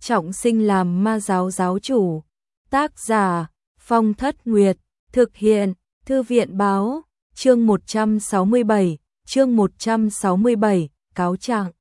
trọng sinh làm ma giáo giáo chủ. Tác giả Phong Thất Nguyệt, thực hiện Thư viện báo, chương 167, cáo trạng.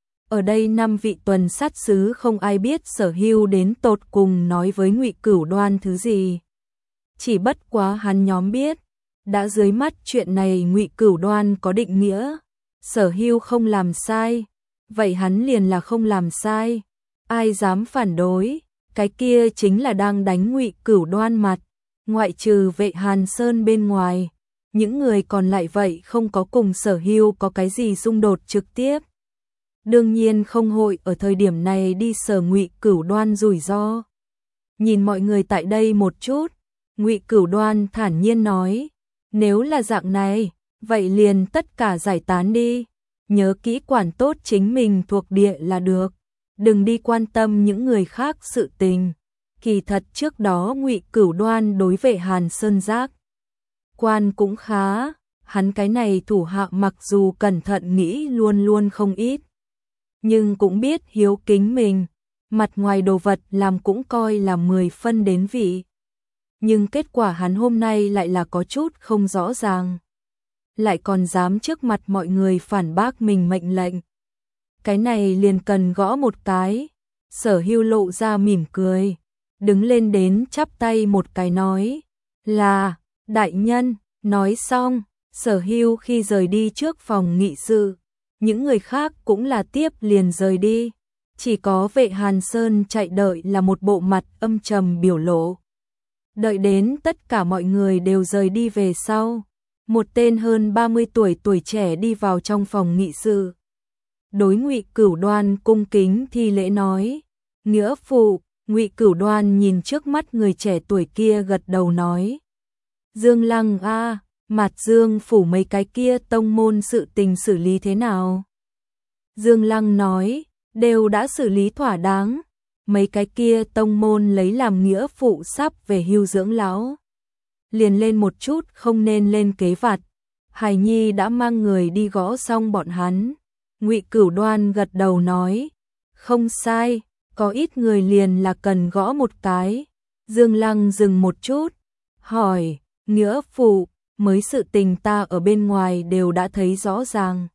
Ở đây 5 vị tuần sát sứ không ai biết Sở Hưu đến tột cùng nói với Ngụy Cửu Đoan thứ gì. Chỉ bất quá hắn nhóm biết, đã dưới mắt chuyện này Ngụy Cửu Đoan có định nghĩa, Sở Hưu không làm sai, vậy hắn liền là không làm sai, ai dám phản đối, cái kia chính là đang đánh Ngụy Cửu Đoan mặt, ngoại trừ Vệ Hàn Sơn bên ngoài, những người còn lại vậy không có cùng Sở Hưu có cái gì xung đột trực tiếp. Đương nhiên không hội ở thời điểm này đi sờ Ngụy Cửu Đoan rủi ro. Nhìn mọi người tại đây một chút, Ngụy Cửu Đoan thản nhiên nói, nếu là dạng này, vậy liền tất cả giải tán đi, nhớ kỹ quản tốt chính mình thuộc địa là được, đừng đi quan tâm những người khác sự tình. Kỳ thật trước đó Ngụy Cửu Đoan đối Vệ Hàn Sơn giác quan cũng khá, hắn cái này thủ hạ mặc dù cẩn thận nghĩ luôn luôn không ít, nhưng cũng biết hiếu kính mình, mặt ngoài đồ vật làm cũng coi là 10 phân đến vị. Nhưng kết quả hắn hôm nay lại là có chút không rõ ràng, lại còn dám trước mặt mọi người phản bác mình mệnh lệnh. Cái này liền cần gõ một cái. Sở Hưu lộ ra mỉm cười, đứng lên đến chắp tay một cái nói, là, đại nhân. Nói xong, Sở Hưu khi rời đi trước phòng nghị sự, những người khác cũng là tiếp liền rời đi, chỉ có Vệ Hàn Sơn chạy đợi là một bộ mặt âm trầm biểu lộ. Đợi đến tất cả mọi người đều rời đi về sau, một tên hơn 30 tuổi trẻ đi vào trong phòng nghị sự. Đối Ngụy Cửu Đoan cung kính thi lễ nói, nghĩa phụ. Ngụy Cửu Đoan nhìn trước mắt người trẻ tuổi kia gật đầu nói, Dương Lăng a, Mạt Dương phủ mấy cái kia tông môn sự tình xử lý thế nào? Dương Lăng nói, đều đã xử lý thỏa đáng, mấy cái kia tông môn lấy làm nghĩa phụ sắp về hưu dưỡng lão, liền lên một chút không nên lên kế vặt. Hải Nhi đã mang người đi gõ xong bọn hắn. Ngụy Cửu Đoan gật đầu nói, không sai, có ít người liền là cần gõ một cái. Dương Lăng dừng một chút, hỏi, nghĩa phụ, mới sự tình ta ở bên ngoài đều đã thấy rõ ràng.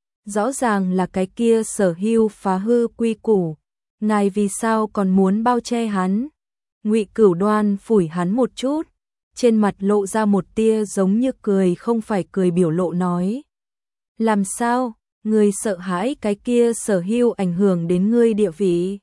Rõ ràng là cái kia Sở Hưu phá hư quy củ, ngài vì sao còn muốn bao che hắn? Ngụy Cửu Đoan phủi hắn một chút, trên mặt lộ ra một tia giống như cười không phải cười biểu lộ nói, làm sao, ngươi sợ hãi cái kia Sở Hưu ảnh hưởng đến ngươi địa vị?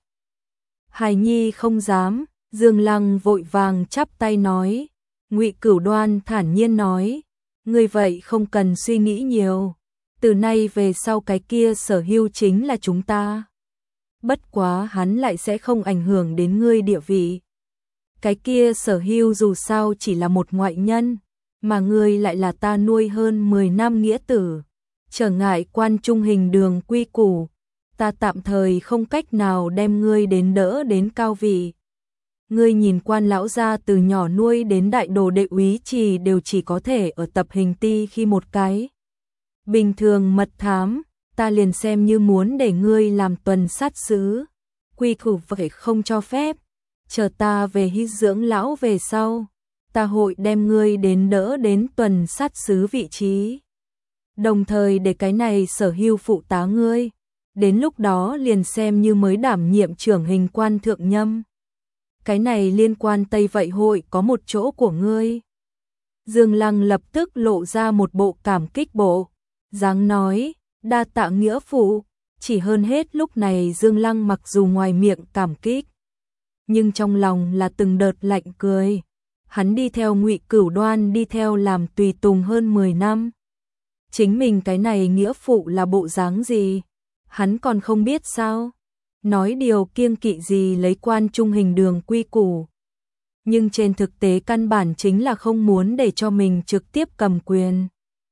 Hài Nhi không dám. Dương Lăng vội vàng chắp tay nói. Ngụy Cửu Đoan thản nhiên nói, ngươi vậy không cần suy nghĩ nhiều, từ nay về sau cái kia Sở Hưu chính là chúng ta. Bất quá hắn lại sẽ không ảnh hưởng đến ngươi địa vị. Cái kia Sở Hưu dù sao chỉ là một ngoại nhân, mà ngươi lại là ta nuôi hơn 10 năm nghĩa tử, trở ngại Quan Trung Hình Đường quy củ, ta tạm thời không cách nào đem ngươi đến đỡ đến cao vị. Ngươi nhìn Quan lão gia từ nhỏ nuôi đến đại đồ đệ úy trì đều chỉ có thể ở tập hình ti khi một cái bình thường mật thám, ta liền xem như muốn để ngươi làm tuần sát sứ, quy củ vậy không cho phép, chờ ta về hưu dưỡng lão về sau, ta hội đem ngươi đến đỡ đến tuần sát sứ vị trí, đồng thời để cái này Sở Hưu phụ tá ngươi, đến lúc đó liền xem như mới đảm nhiệm trưởng hình quan thượng nhâm. Cái này liên quan Tây vậy hội có một chỗ của ngươi. Dương Lăng lập tức lộ ra một bộ cảm kích bộ, dáng nói, đa tạ nghĩa phụ. Chỉ hơn hết lúc này Dương Lăng mặc dù ngoài miệng cảm kích, nhưng trong lòng là từng đợt lạnh cười. Hắn đi theo Ngụy Cửu Đoan đi theo làm tùy tùng hơn 10 năm. Chính mình cái này nghĩa phụ là bộ dáng gì, hắn còn không biết sao? Nói điều kiêng kỵ gì lấy Quan Trung Hình Đường quy củ. Nhưng trên thực tế căn bản chính là không muốn để cho mình trực tiếp cầm quyền.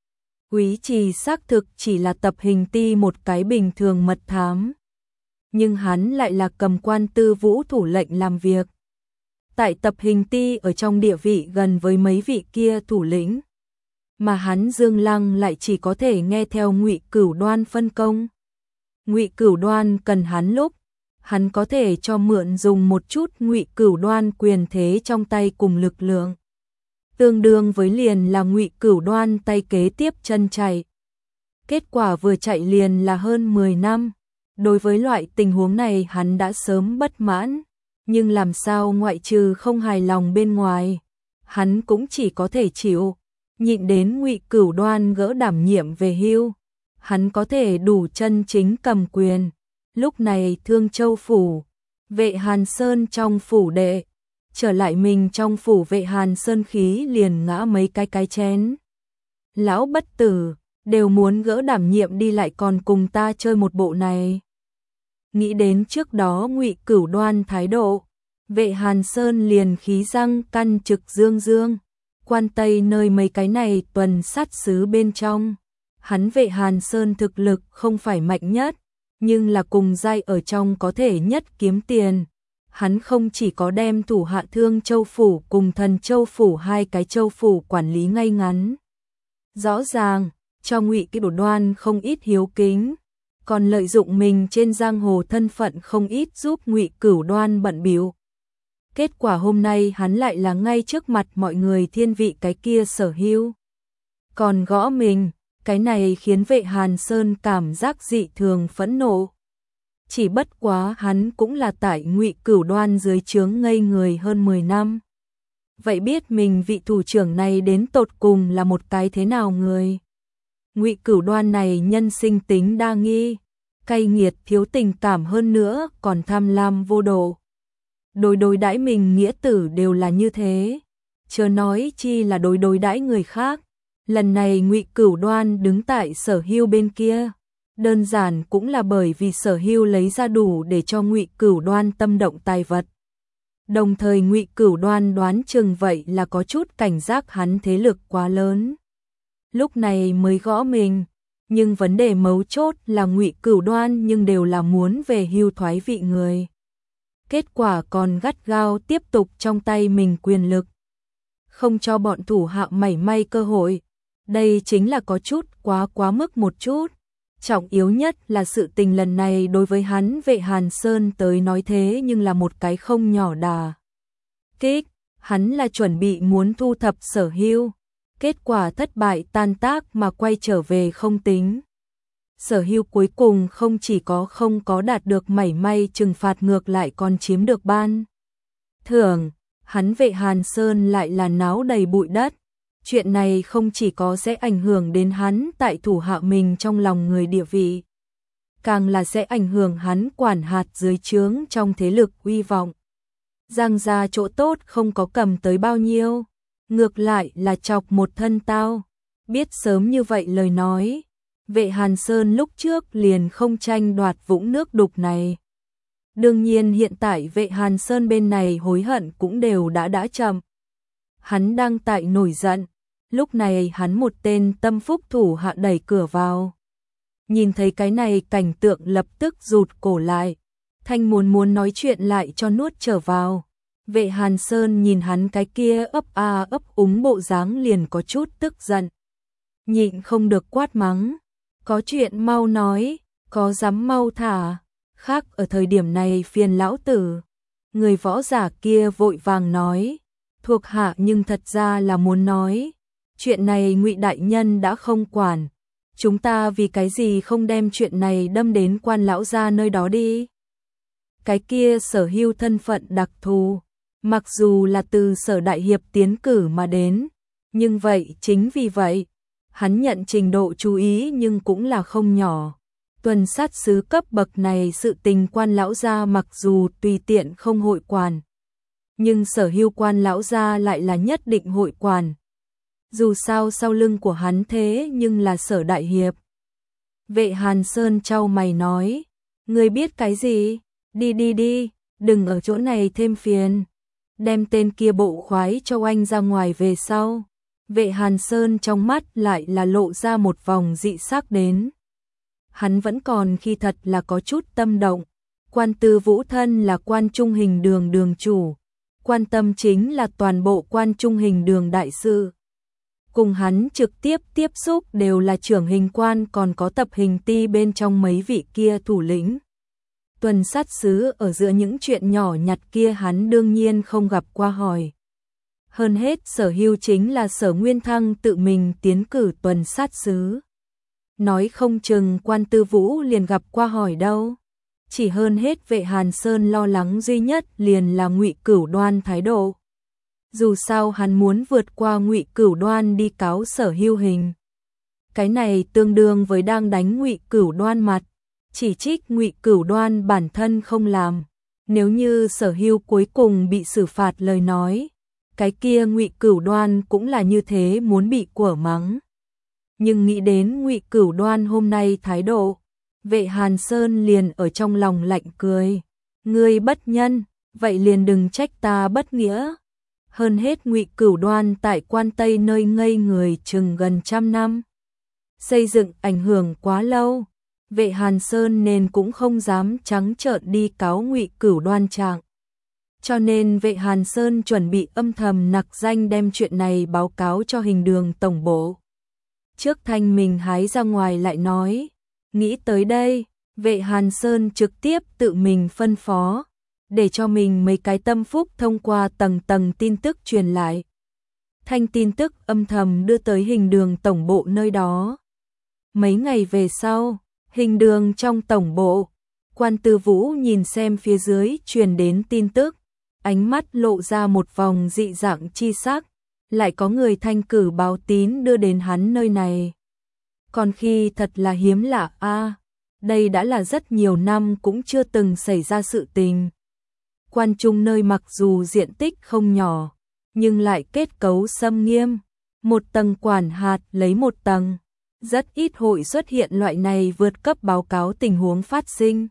Úy trì xác thực chỉ là tập hình ti một cái bình thường mật thám, nhưng hắn lại là cầm quan tư vũ thủ lệnh làm việc. Tại tập hình ti ở trong địa vị gần với mấy vị kia thủ lĩnh, mà hắn Dương Lăng lại chỉ có thể nghe theo Ngụy Cửu Đoan phân công. Ngụy Cửu Đoan cần hắn lúc, hắn có thể cho mượn dùng một chút Ngụy Cửu Đoan quyền thế trong tay cùng lực lượng. Tương đương với liền là Ngụy Cửu Đoan tay kế tiếp chân chạy. Kết quả vừa chạy liền là hơn 10 năm. Đối với loại tình huống này hắn đã sớm bất mãn, nhưng làm sao ngoại trừ không hài lòng bên ngoài, hắn cũng chỉ có thể chịu, nhịn đến Ngụy Cửu Đoan gỡ đảm nhiệm về hưu, hắn có thể đủ chân chính cầm quyền. Lúc này Thương Châu phủ, Vệ Hàn Sơn trong phủ đệ, trở lại mình trong phủ Vệ Hàn Sơn khí liền ngã mấy cái chén. Lão bất tử, đều muốn gỡ đảm nhiệm đi lại còn cùng ta chơi một bộ này. Nghĩ đến trước đó Ngụy Cửu Đoan thái độ, Vệ Hàn Sơn liền khí răng căn trực dương dương, quan Tây nơi mấy cái này tuần sát sứ bên trong. Hắn Vệ Hàn Sơn thực lực không phải mạnh nhất, nhưng là cùng giai ở trong có thể nhất kiếm tiền. Hắn không chỉ có đem thủ hạ Thương Châu phủ cùng Thần Châu phủ hai cái châu phủ quản lý ngay ngắn. Rõ ràng, cho Ngụy Cửu Đoan không ít hiếu kính, còn lợi dụng mình trên giang hồ thân phận không ít giúp Ngụy Cửu Đoan bận bịu. Kết quả hôm nay hắn lại là ngay trước mặt mọi người thiên vị cái kia sở hữu. Còn gõ mình, cái này khiến Vệ Hàn Sơn cảm giác dị thường phẫn nộ. Chỉ bất quá hắn cũng là tại Ngụy Cửu Đoan dưới trướng ngây người hơn 10 năm. Vậy biết mình vị thủ trưởng này đến tột cùng là một cái thế nào người? Ngụy Cửu Đoan này nhân sinh tính đa nghi, cay nghiệt thiếu tình cảm hơn nữa còn tham lam vô độ. Đối đãi mình nghĩa tử đều là như thế, chớ nói chi là đối đãi người khác. Lần này Ngụy Cửu Đoan đứng tại Sở Hưu bên kia, đơn giản cũng là bởi vì Sở Hưu lấy ra đủ để cho Ngụy Cửu Đoan tâm động tài vật. Đồng thời Ngụy Cửu Đoan đoán chừng vậy là có chút cảnh giác hắn thế lực quá lớn. Lúc này mới gõ mình, nhưng vấn đề mấu chốt là Ngụy Cửu Đoan nhưng đều là muốn về hưu thoái vị người. Kết quả còn gắt gao tiếp tục trong tay mình quyền lực, không cho bọn thủ hạ mảy may cơ hội. Đây chính là có chút quá mức một chút. Trọng yếu nhất là sự tình lần này đối với hắn Vệ Hàn Sơn tới nói thế nhưng là một cái không nhỏ đà kích. Hắn là chuẩn bị muốn thu thập Sở Hưu, kết quả thất bại tan tác mà quay trở về không tính. Sở Hưu cuối cùng không chỉ không có đạt được mảy may trừng phạt, ngược lại còn chiếm được ban thưởng. Hắn Vệ Hàn Sơn lại là náo đầy bụi đất. Chuyện này không chỉ có sẽ ảnh hưởng đến hắn tại thủ hạ mình trong lòng người địa vị, càng là sẽ ảnh hưởng hắn quản hạt dưới trướng trong thế lực uy vọng. Giang gia chỗ tốt không có cầm tới bao nhiêu, ngược lại là chọc một thân tao. Biết sớm như vậy lời nói, Vệ Hàn Sơn lúc trước liền không tranh đoạt vũng nước đục này. Đương nhiên hiện tại Vệ Hàn Sơn bên này hối hận cũng đều đã chậm. Hắn đang tại nổi giận, lúc này hắn một tên tâm phúc thủ hạ đẩy cửa vào. Nhìn thấy cái này cảnh tượng lập tức rụt cổ lại, thanh muốn nói chuyện lại cho nuốt trở vào. Vệ Hàn Sơn nhìn hắn cái kia ấp úng bộ dáng liền có chút tức giận. Nhịn không được quát mắng, có chuyện mau nói, có dám mau thả, khác ở thời điểm này phiền lão tử. Người võ giả kia vội vàng nói, thuộc hạ nhưng thật ra là muốn nói, chuyện này Ngụy đại nhân đã không quản, chúng ta vì cái gì không đem chuyện này đâm đến quan lão gia nơi đó đi. Cái kia Sở Hưu thân phận đặc thù, mặc dù là từ Sở đại hiệp tiến cử mà đến, nhưng vậy chính vì vậy, hắn nhận trình độ chú ý nhưng cũng là không nhỏ. Tuần sát sứ cấp bậc này sự tình quan lão gia mặc dù tùy tiện không hội quản, nhưng Sở Hưu quan lão gia lại là nhất định hội quản. Dù sao sau lưng của hắn thế nhưng là Sở đại hiệp. Vệ Hàn Sơn chau mày nói, ngươi biết cái gì? Đi, đừng ở chỗ này thêm phiền. Đem tên kia bộ khoái cho anh ra ngoài về sau. Vệ Hàn Sơn trong mắt lại là lộ ra một vòng dị sắc đến. Hắn vẫn còn khi thật là có chút tâm động. Quan Tư Vũ thân là Quan Trung Hình Đường đường chủ, quan tâm chính là toàn bộ Quan Trung Hình Đường đại sự. Cùng hắn trực tiếp tiếp xúc đều là trưởng hình quan, còn có tập hình ti bên trong mấy vị kia thủ lĩnh. Tuần sát sứ ở giữa những chuyện nhỏ nhặt kia hắn đương nhiên không gặp qua hỏi. Hơn hết Sở Hưu chính là Sở Nguyên Thăng tự mình tiến cử tuần sát sứ. Nói không chừng Quan Tư Vũ liền gặp qua hỏi đâu. Chỉ hơn hết Vệ Hàn Sơn lo lắng duy nhất liền là Ngụy Cửu Đoan thái độ. Dù sao hắn muốn vượt qua Ngụy Cửu Đoan đi cáo Sở Hưu hình. Cái này tương đương với đang đánh Ngụy Cửu Đoan mặt, chỉ trích Ngụy Cửu Đoan bản thân không làm. Nếu như Sở Hưu cuối cùng bị xử phạt lời nói, cái kia Ngụy Cửu Đoan cũng là như thế muốn bị quở mắng. Nhưng nghĩ đến Ngụy Cửu Đoan hôm nay thái độ, Vệ Hàn Sơn liền ở trong lòng lạnh cười. Ngươi bất nhân, vậy liền đừng trách ta bất nghĩa. Hơn hết Ngụy Cửu Đoan tại Quan Tây nơi ngây người chừng gần 100 năm. Xây dựng ảnh hưởng quá lâu, Vệ Hàn Sơn nên cũng không dám trắng trợn đi cáo Ngụy Cửu Đoan trạng. Cho nên Vệ Hàn Sơn chuẩn bị âm thầm nặc danh đem chuyện này báo cáo cho Hình Đường tổng bộ. Trước thanh mình hái ra ngoài lại nói, nghĩ tới đây, Vệ Hàn Sơn trực tiếp tự mình phân phó, để cho mình mấy cái tâm phúc thông qua tầng tầng tin tức truyền lại. Thanh tin tức âm thầm đưa tới Hình Đường tổng bộ nơi đó. Mấy ngày về sau, Hình Đường trong tổng bộ, Quan Tư Vũ nhìn xem phía dưới truyền đến tin tức, ánh mắt lộ ra một vòng dị dạng chi sắc, lại có người thanh cử báo tín đưa đến hắn nơi này. Còn khi thật là hiếm lạ a, đây đã là rất nhiều năm cũng chưa từng xảy ra sự tình. Quan Trung nơi mặc dù diện tích không nhỏ, nhưng lại kết cấu xâm nghiêm, một tầng quản hạt lấy một tầng, rất ít hội xuất hiện loại này vượt cấp báo cáo tình huống phát sinh.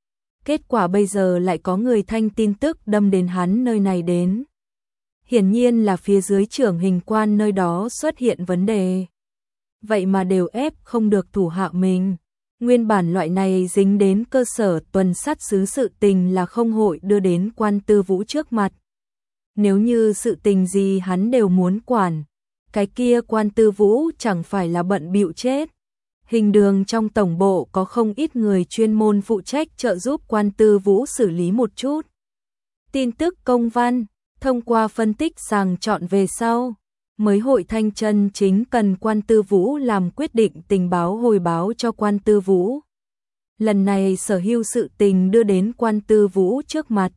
Kết quả bây giờ lại có người thanh tin tức đâm đến hắn nơi này đến. Hiển nhiên là phía dưới trưởng hình quan nơi đó xuất hiện vấn đề. Vậy mà đều ép không được thủ hạ mình. Nguyên bản loại này dính đến cơ sở tuần sát sứ sự tình là không hội đưa đến Quan Tư Vũ trước mặt. Nếu như sự tình gì hắn đều muốn quản, cái kia Quan Tư Vũ chẳng phải là bận bịu chết. Hình Đường trong tổng bộ có không ít người chuyên môn phụ trách trợ giúp Quan Tư Vũ xử lý một chút tin tức công văn, thông qua phân tích sàng chọn về sau, mới hội thanh chân chính cần Quan Tư Vũ làm quyết định tình báo hồi báo cho Quan Tư Vũ. Lần này Sở Hưu sự tình đưa đến Quan Tư Vũ trước mặt.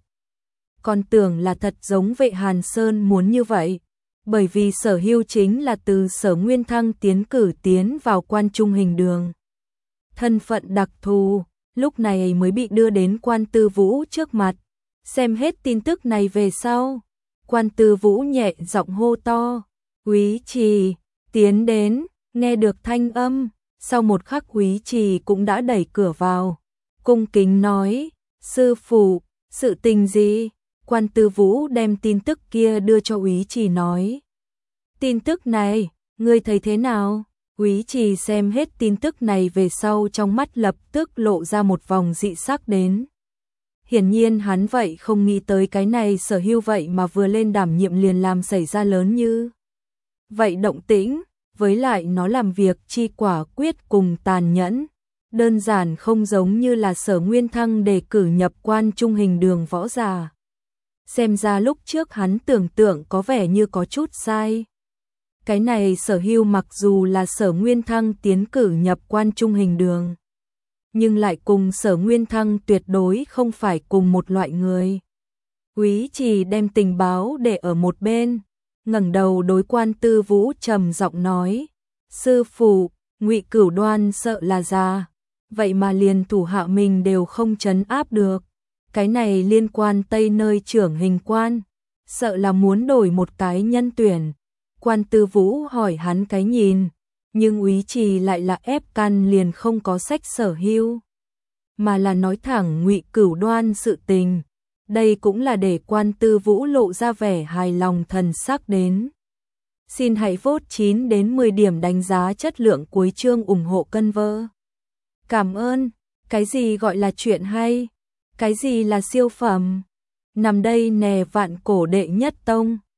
Còn tưởng là thật giống Vệ Hàn Sơn muốn như vậy, bởi vì Sở Hưu chính là từ Sở Nguyên Thăng tiến cử tiến vào Quan Trung Hình Đường. Thân phận đặc thù, lúc này mới bị đưa đến Quan Tư Vũ trước mặt. Xem hết tin tức này về sau, Quan Tư Vũ nhẹ giọng hô to, Úy Trì, tiến đến, nghe được thanh âm, sau một khắc Úy Trì cũng đã đẩy cửa vào, cung kính nói, sư phụ, sự tình gì? Quan Tư Vũ đem tin tức kia đưa cho Úy Trì nói. Tin tức này, ngươi thấy thế nào? Úy Trì xem hết tin tức này về sau trong mắt lập tức lộ ra một vòng dị sắc đến. Hiển nhiên hắn vậy không nghĩ tới cái này Sở Hưu vậy mà vừa lên đảm nhiệm liền làm xảy ra lớn như vậy động tĩnh, với lại nó làm việc chi quả quyết cùng tàn nhẫn, đơn giản không giống như là Sở Nguyên Thăng đề cử nhập Quan Trung Hình Đường võ giả. Xem ra lúc trước hắn tưởng tượng có vẻ như có chút sai. Cái này Sở Hưu mặc dù là Sở Nguyên Thăng tiến cử nhập Quan Trung Hình Đường, nhưng lại cùng Sở Nguyên Thăng tuyệt đối không phải cùng một loại người. Úy Trì đem tình báo để ở một bên, ngẩng đầu đối Quan Tư Vũ trầm giọng nói, sư phụ, Ngụy Cửu Đoan sợ là già, vậy mà liền thủ hạ mình đều không trấn áp được. Cái này liên quan Tây nơi trưởng hình quan, sợ là muốn đổi một cái nhân tuyển. Quan Tư Vũ hỏi hắn cái nhìn, nhưng Úy Trì lại là ép căn liền không có sách Sở Hưu, mà là nói thẳng Ngụy Cửu Đoan sự tình. Đây cũng là để Quan Tư Vũ lộ ra vẻ hài lòng thần sắc đến. Xin hãy vote 9 đến 10 điểm đánh giá chất lượng cuối chương ủng hộ cân vơ. Cảm ơn. Cái gì gọi là chuyện hay? Cái gì là siêu phẩm? Nằm đây nè vạn cổ đệ nhất tông.